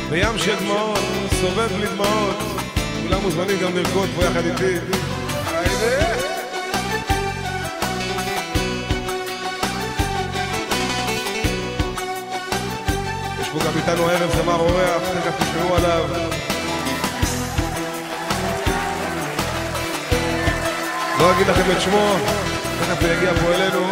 בים של דמעות, סובב לי דמעות. כולם מוזמנים גם לרקוד פה יחד איתי. היידה! יש פה גם איתנו הערב זמר אורח, תכף תשמעו עליו. לא אגיד לכם את שמו, תכף הוא יגיע פה אלינו.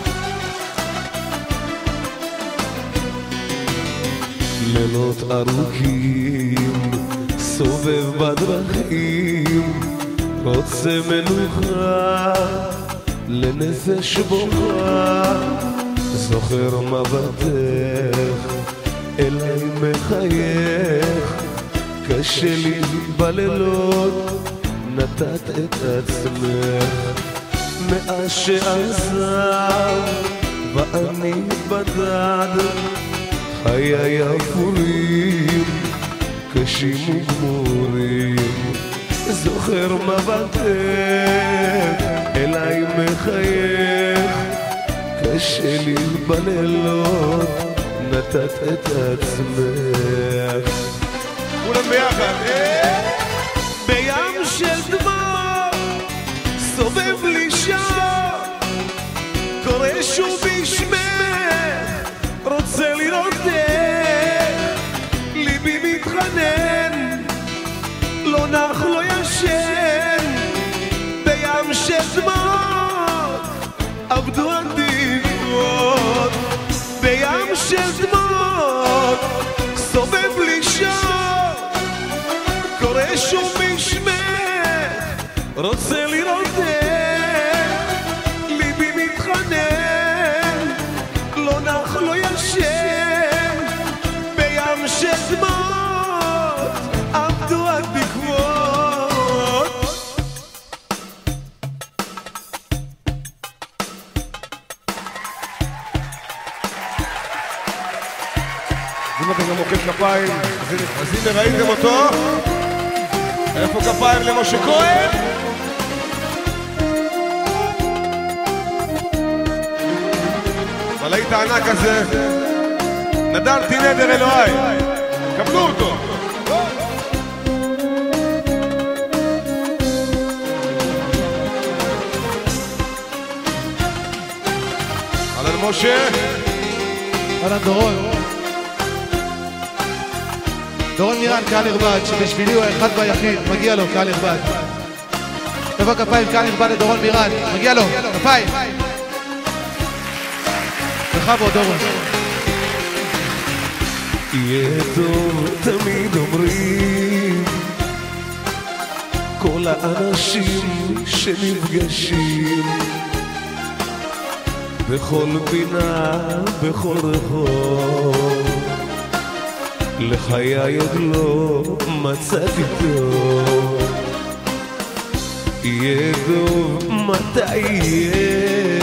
לילות ארוכים סובב בדרכים, רוצה מנוחה לנפש בוכה, זוכר מבטך אליי מחייך, קשה לי בלילות נתת את עצמך, מאז שעזב ואני בדד, חיי אפורים קשים וגמורים, זוכר מבטך אליי מחייך, קשה לי בלילות נתת את עצמך. כולם ביחד, בים של דמעות סובב לי שם, קורא שוב בשמך, רוצה לראותך, ליבי מתחנן, לא נח לא ישן, בים של דמעות עבדו הדמעות, בים של דמעות סובב לי שם, קורא שוב בשמך, רוצה לראותך, ליבי מתחנן, לא נח לא ישן, בים של דמעות עבדו התקוות. אם אתם גם מוקד כפיים, אז הנה ראיתם אותו. איפה כפיים למשה כהן? מלאית הענק הזה, נדרתי נדר אלוהי, קבלו אותו. אהלן משה. אהלן דורון. דורון מירן, קהל נכבד, שבשבילי הוא האחד והיחיד, מגיע לו, קהל נכבד. איפה כפיים, קהל נכבד לדורון מירן, מגיע לו, כפיים. בכבוד דורון. יהיה טוב תמיד אומרים כל האנשים שנפגשים, בכל פינה, בכל רחוב, לחיי עוד לא מצאתי טוב. יהיה טוב מתי יהיה,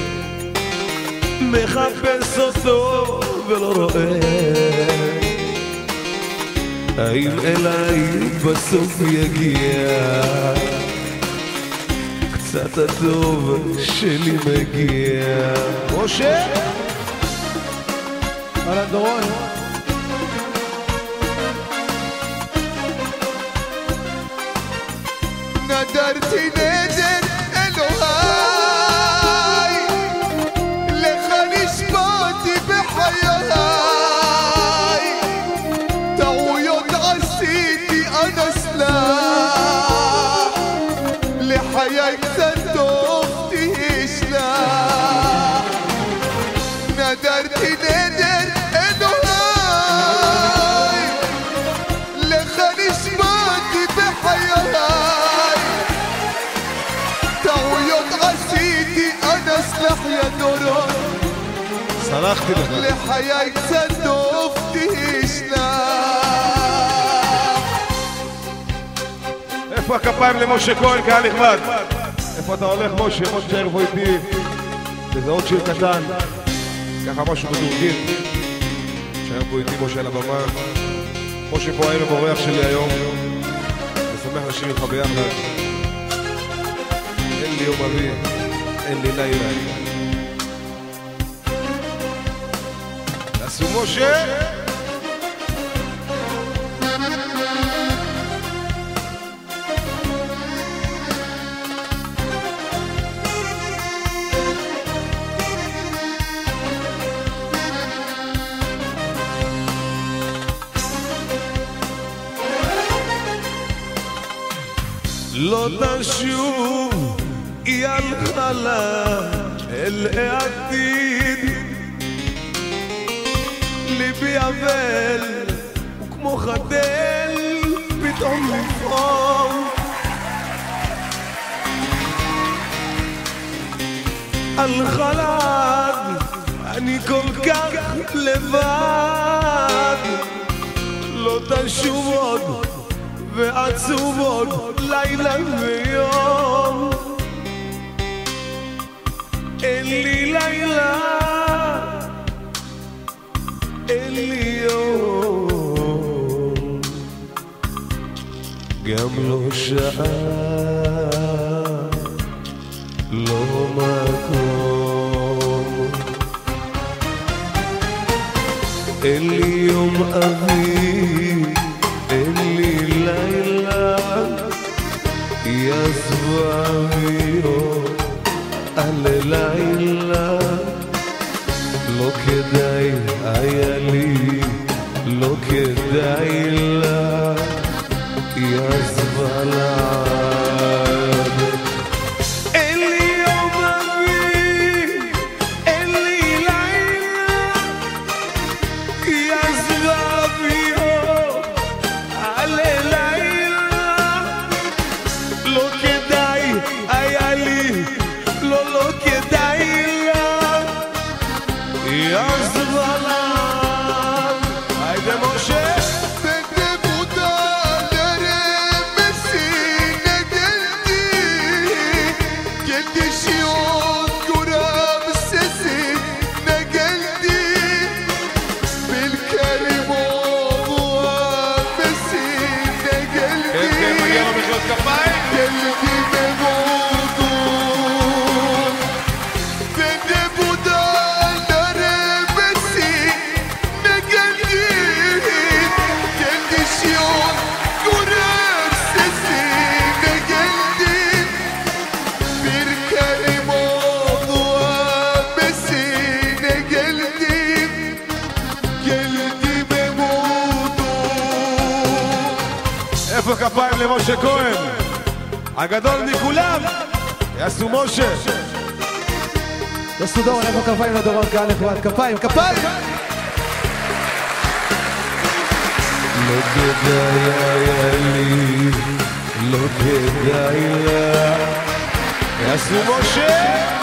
מחפש אותו ולא רואה, האם אליי בסוף יגיע קצת הטוב שלי מגיע. משה. אהלן דורון. נדרתי נדר אלוהי, לך נשבעתי בחיי, טעויות עשיתי אנא סלח, לחיי קצת טוב תשלח. נדרתי נדר אלוהי, לך נשבעתי בחיי, סלח יא דורון, סלחתי לך, לחיי קצת טוב תשלח. איפה הכפיים למשה כהן, קהל נכבד? איפה אתה הולך משה? משה שערב פה איתי, וזה עוד שיר קטן, ככה משהו בטורקית. שערב פה איתי משה על הבמה. משה פה הערב אורח שלי היום, ושמח לשיר איתך ביחד. אין לי יום אבי, אין לי לילה. תעשו משה. לא תשוב, היא הלכה לה אל העתיד. ליבי אבל וכמו חדל פתאום לפעום. הלכה לעד, אני כל כך לבד. לא תשוב עוד ועצוב עוד לילה ויום. אין לי לילה, אין לי יום, גם לא שעה, לא מקום. אין לי יום אביב, אין לי לילה, היא עזבה ויום על לילה. לא כדאי היה לי, לא כדאי לה, היא עזבה לעד. אין לי יום אביב, אין לי לילה, היא עזבה ויום על לילה. לא כדאי היה לי, לא כדאי לה, היא עזבה לעד. היידה משה איפה כפיים למשה כהן? הגדול מכולם, יעשו משה. יעשו דורון, איפה כפיים לדורון? קהל נכבד, כפיים, כפיים! לא כדאי היה לי, לא כדאי לה, יעשו משה.